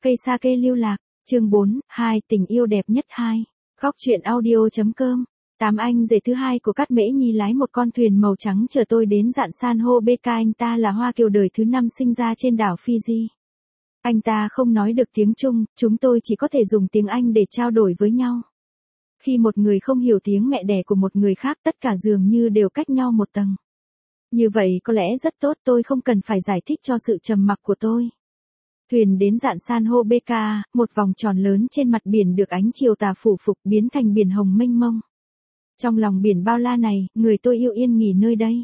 Cây sake lưu lạc, chương 4, 2 tình yêu đẹp nhất 2. Góc truyện audio.com. Tám anh rể thứ hai của Cát Mễ Nhi lái một con thuyền màu trắng chờ tôi đến dạn san hô Beka. Anh ta là Hoa Kiều đời thứ 5 sinh ra trên đảo Fiji. Anh ta không nói được tiếng Trung, chúng tôi chỉ có thể dùng tiếng Anh để trao đổi với nhau. Khi một người không hiểu tiếng mẹ đẻ của một người khác, tất cả dường như đều cách nhau một tầng. Như vậy có lẽ rất tốt, tôi không cần phải giải thích cho sự trầm mặc của tôi. Thuyền đến dạn san hô Beka, một vòng tròn lớn trên mặt biển được ánh chiều tà phủ phục biến thành biển hồng mênh mông. Trong lòng biển bao la này, người tôi yêu yên nghỉ nơi đây.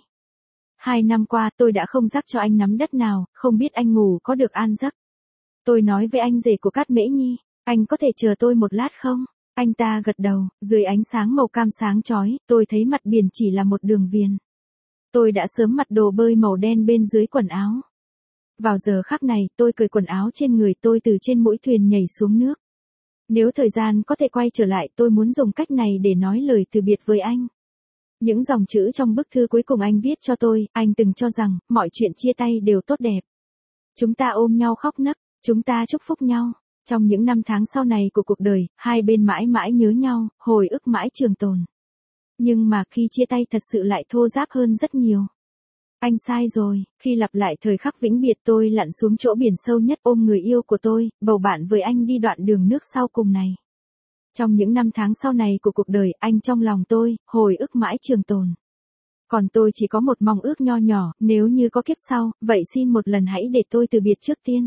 2 năm qua tôi đã không rắc cho anh nắm đất nào, không biết anh ngủ có được an giấc. Tôi nói với anh rể của Cát Mễ Nhi, anh có thể chờ tôi một lát không? Anh ta gật đầu, dưới ánh sáng màu cam sáng chói, tôi thấy mặt biển chỉ là một đường viền. Tôi đã sớm mặc đồ bơi màu đen bên dưới quần áo. Vào giờ khắc này, tôi cởi quần áo trên người tôi từ trên mũi thuyền nhảy xuống nước. Nếu thời gian có thể quay trở lại, tôi muốn dùng cách này để nói lời từ biệt với anh. Những dòng chữ trong bức thư cuối cùng anh viết cho tôi, anh từng cho rằng, mọi chuyện chia tay đều tốt đẹp. Chúng ta ôm nhau khóc nấc, chúng ta chúc phúc nhau. Trong những năm tháng sau này của cuộc đời, hai bên mãi mãi nhớ nhau, hồi ức mãi trường tồn. Nhưng mà khi chia tay thật sự lại thô ráp hơn rất nhiều. Anh sai rồi, khi lặp lại thời khắc vĩnh biệt tôi lặn xuống chỗ biển sâu nhất ôm người yêu của tôi, bầu bạn với anh đi đoạn đường nước sau cùng này. Trong những năm tháng sau này của cuộc đời, anh trong lòng tôi, hồi ức mãi trường tồn. Còn tôi chỉ có một mong ước nho nhỏ, nếu như có kiếp sau, vậy xin một lần hãy để tôi từ biệt trước tiên.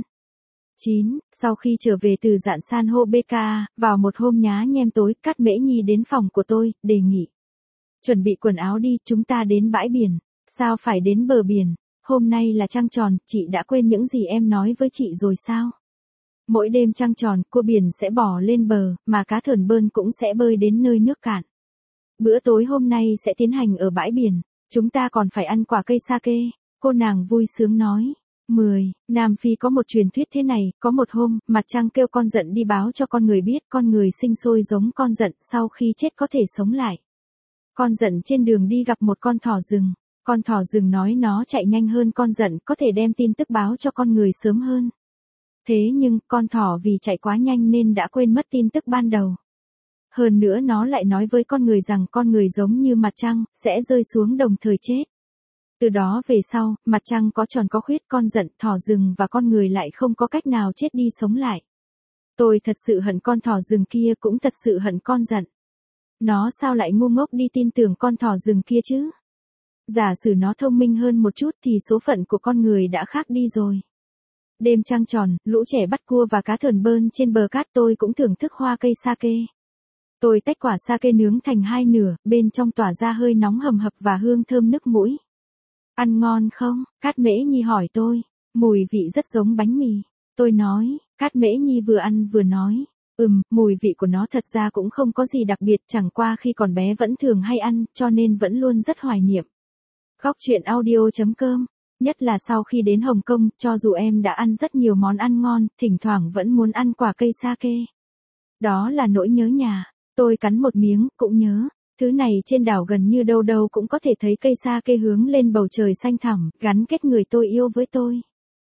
9. Sau khi trở về từ dạn san hô Beka, vào một hôm nhá nhem tối, Cát Mễ Nhi đến phòng của tôi, đề nghị. Chuẩn bị quần áo đi, chúng ta đến bãi biển. Sao phải đến bờ biển? Hôm nay là trăng tròn, chị đã quên những gì em nói với chị rồi sao? Mỗi đêm trăng tròn, cua biển sẽ bò lên bờ, mà cá thờn bơn cũng sẽ bơi đến nơi nước cạn. Bữa tối hôm nay sẽ tiến hành ở bãi biển, chúng ta còn phải ăn quả cây sake, cô nàng vui sướng nói. 10. Nam Phi có một truyền thuyết thế này, có một hôm, mặt trăng kêu con giận đi báo cho con người biết con người sinh sôi giống con giận, sau khi chết có thể sống lại. Con giận trên đường đi gặp một con thỏ rừng. Con thỏ rừng nói nó chạy nhanh hơn con giận, có thể đem tin tức báo cho con người sớm hơn. Thế nhưng, con thỏ vì chạy quá nhanh nên đã quên mất tin tức ban đầu. Hơn nữa nó lại nói với con người rằng con người giống như mặt trăng, sẽ rơi xuống đồng thời chết. Từ đó về sau, mặt trăng có tròn có khuyết, con giận, thỏ rừng và con người lại không có cách nào chết đi sống lại. Tôi thật sự hận con thỏ rừng kia, cũng thật sự hận con giận. Nó sao lại ngu ngốc đi tin tưởng con thỏ rừng kia chứ? Giả sử nó thông minh hơn một chút thì số phận của con người đã khác đi rồi. Đêm trăng tròn, lũ trẻ bắt cua và cá thờn bơn trên bờ cát, tôi cũng thưởng thức hoa cây sake. Tôi tách quả sake nướng thành 2 nửa, bên trong tỏa ra hơi nóng hầm hập và hương thơm nức mũi. Ăn ngon không? Cát Mễ Nhi hỏi tôi. Mùi vị rất giống bánh mì. Tôi nói. Cát Mễ Nhi vừa ăn vừa nói. Mùi vị của nó thật ra cũng không có gì đặc biệt, chẳng qua khi còn bé vẫn thường hay ăn, cho nên vẫn luôn rất hoài niệm. Góc truyện audio.com. Nhất là sau khi đến Hồng Kông, cho dù em đã ăn rất nhiều món ăn ngon, thỉnh thoảng vẫn muốn ăn quả cây sake. Đó là nỗi nhớ nhà. Tôi cắn một miếng, cũng nhớ. Thứ này trên đảo gần như đâu đâu cũng có thể thấy cây sake hướng lên bầu trời xanh thẳm, gắn kết người tôi yêu với tôi.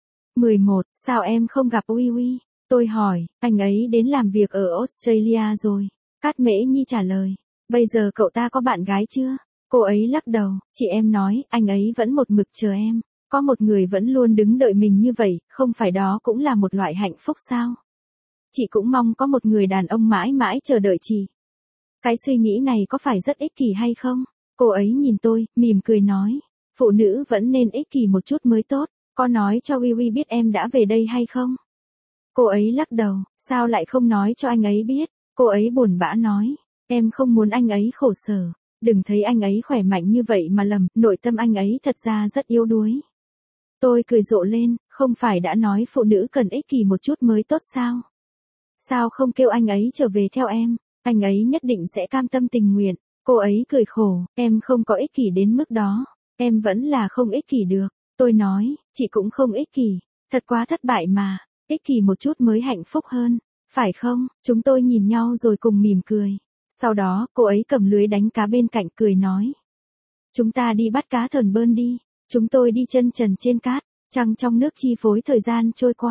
11. Sao em không gặp Uy Uy? Tôi hỏi, anh ấy đến làm việc ở Australia rồi. Cát Mễ Nhi trả lời. Bây giờ cậu ta có bạn gái chưa? Cô ấy lắc đầu, chị em nói, anh ấy vẫn một mực chờ em. Có một người vẫn luôn đứng đợi mình như vậy, không phải đó cũng là một loại hạnh phúc sao? Chị cũng mong có một người đàn ông mãi mãi chờ đợi chị. Cái suy nghĩ này có phải rất ích kỷ hay không? Cô ấy nhìn tôi, mỉm cười nói. Phụ nữ vẫn nên ích kỷ một chút mới tốt. Có nói cho Uy Uy biết em đã về đây hay không? Cô ấy lắc đầu, sao lại không nói cho anh ấy biết? Cô ấy buồn bã nói. Em không muốn anh ấy khổ sở. Đừng thấy anh ấy khỏe mạnh như vậy mà lầm, nội tâm anh ấy thật ra rất yếu đuối. Tôi cười rộ lên, không phải đã nói phụ nữ cần ích kỷ một chút mới tốt sao? Sao không kêu anh ấy trở về theo em? Anh ấy nhất định sẽ cam tâm tình nguyện. Cô ấy cười khổ, em không có ích kỷ đến mức đó. Em vẫn là không ích kỷ được. Tôi nói, chị cũng không ích kỷ. Thật quá thất bại mà. Ích kỷ một chút mới hạnh phúc hơn. Phải không? Chúng tôi nhìn nhau rồi cùng mỉm cười. Sau đó, cô ấy cầm lưới đánh cá bên cạnh cười nói. Chúng ta đi bắt cá thờn bơn đi. Chúng tôi đi chân trần trên cát, trăng trong nước chi phối thời gian trôi qua.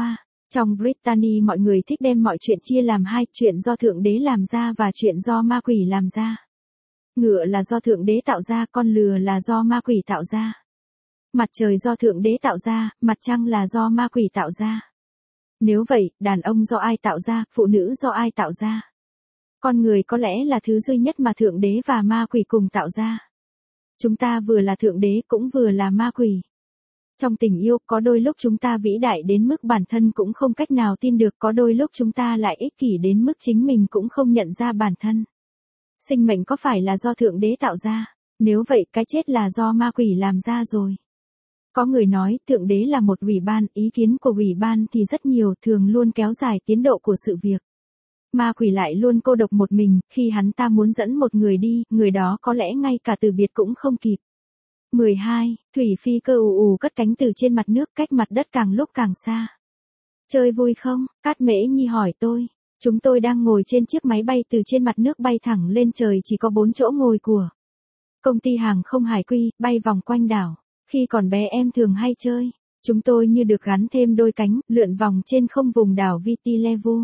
Trong Brittany mọi người thích đem mọi chuyện chia làm hai, chuyện do Thượng Đế làm ra và chuyện do ma quỷ làm ra. Ngựa là do Thượng Đế tạo ra, con lừa là do ma quỷ tạo ra. Mặt trời do Thượng Đế tạo ra, mặt trăng là do ma quỷ tạo ra. Nếu vậy, đàn ông do ai tạo ra, phụ nữ do ai tạo ra? Con người có lẽ là thứ duy nhất mà Thượng Đế và ma quỷ cùng tạo ra. Chúng ta vừa là Thượng Đế cũng vừa là ma quỷ. Trong tình yêu, có đôi lúc chúng ta vĩ đại đến mức bản thân cũng không cách nào tin được, có đôi lúc chúng ta lại ích kỷ đến mức chính mình cũng không nhận ra bản thân. Sinh mệnh có phải là do Thượng Đế tạo ra? Nếu vậy, cái chết là do ma quỷ làm ra rồi. Có người nói, Thượng Đế là một ủy ban, ý kiến của ủy ban thì rất nhiều, thường luôn kéo dài tiến độ của sự việc. Ma quỷ lại luôn cô độc một mình, khi hắn ta muốn dẫn một người đi, người đó có lẽ ngay cả từ biệt cũng không kịp. 12. Thủy phi cơ ù ù cất cánh từ trên mặt nước, cách mặt đất càng lúc càng xa. Chơi vui không? Cát Mễ Nhi hỏi tôi. Chúng tôi đang ngồi trên chiếc máy bay từ trên mặt nước bay thẳng lên trời, chỉ có 4 chỗ ngồi của công ty hàng không Hải Quy, bay vòng quanh đảo. Khi còn bé em thường hay chơi. Chúng tôi như được gắn thêm đôi cánh, lượn vòng trên không vùng đảo Viti Levu.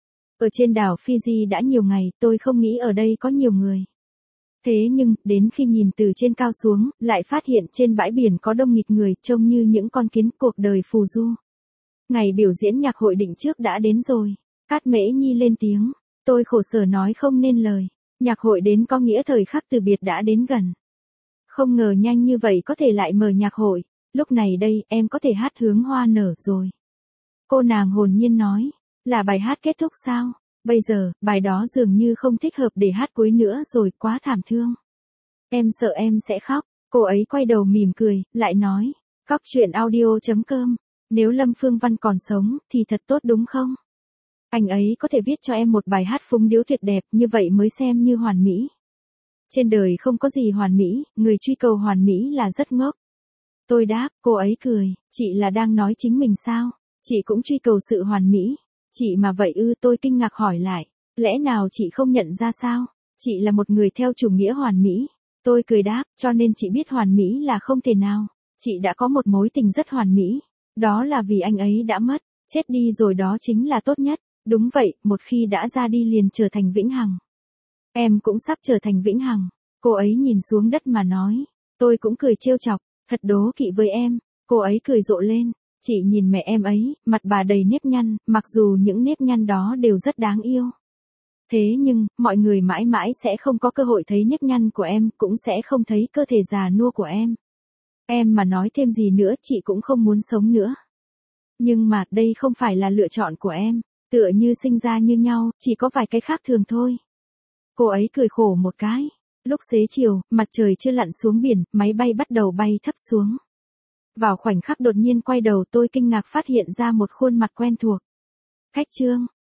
Ở trên đảo Fiji đã nhiều ngày, tôi không nghĩ ở đây có nhiều người. Thế nhưng, đến khi nhìn từ trên cao xuống, lại phát hiện trên bãi biển có đông nghịt người, trông như những con kiến, cuộc đời phù du. Ngày biểu diễn nhạc hội định trước đã đến rồi. Cát Mễ Nhi lên tiếng. Tôi khổ sở nói không nên lời. Nhạc hội đến có nghĩa thời khắc từ biệt đã đến gần. Không ngờ nhanh như vậy có thể lại mở nhạc hội. Lúc này đây, em có thể hát Hướng Hoa Nở rồi. Cô nàng hồn nhiên nói. Là bài hát kết thúc sao? Bây giờ, bài đó dường như không thích hợp để hát cuối nữa rồi, quá thảm thương. Em sợ em sẽ khóc. Cô ấy quay đầu mỉm cười, lại nói. Góc truyện audio.com. Nếu Lâm Phương Văn còn sống, thì thật tốt đúng không? Anh ấy có thể viết cho em một bài hát phúng điếu tuyệt đẹp, như vậy mới xem như hoàn mỹ. Trên đời không có gì hoàn mỹ, người truy cầu hoàn mỹ là rất ngốc. Tôi đáp, cô ấy cười, chị là đang nói chính mình sao? Chị cũng truy cầu sự hoàn mỹ. Chị mà vậy ư? Tôi kinh ngạc hỏi lại, lẽ nào chị không nhận ra sao? Chị là một người theo chủ nghĩa hoàn mỹ. Tôi cười đáp, cho nên chị biết hoàn mỹ là không thể nào. Chị đã có một mối tình rất hoàn mỹ. Đó là vì anh ấy đã mất, chết đi rồi, đó chính là tốt nhất. Đúng vậy, một khi đã ra đi liền trở thành vĩnh hằng. Em cũng sắp trở thành vĩnh hằng. Cô ấy nhìn xuống đất mà nói. Tôi cũng cười trêu chọc, thật đố kỵ với em. Cô ấy cười rộ lên. Chị nhìn mẹ em ấy, mặt bà đầy nếp nhăn, mặc dù những nếp nhăn đó đều rất đáng yêu. Thế nhưng, mọi người mãi mãi sẽ không có cơ hội thấy nếp nhăn của em, cũng sẽ không thấy cơ thể già nua của em. Em mà nói thêm gì nữa chị cũng không muốn sống nữa. Nhưng mà, đây không phải là lựa chọn của em. Tựa như sinh ra như nhau, chỉ có vài cái khác thường thôi. Cô ấy cười khổ một cái. Lúc xế chiều, mặt trời chưa lặn xuống biển, máy bay bắt đầu bay thấp xuống. Vào khoảnh khắc đột nhiên quay đầu, tôi kinh ngạc phát hiện ra một khuôn mặt quen thuộc. Khách Trương,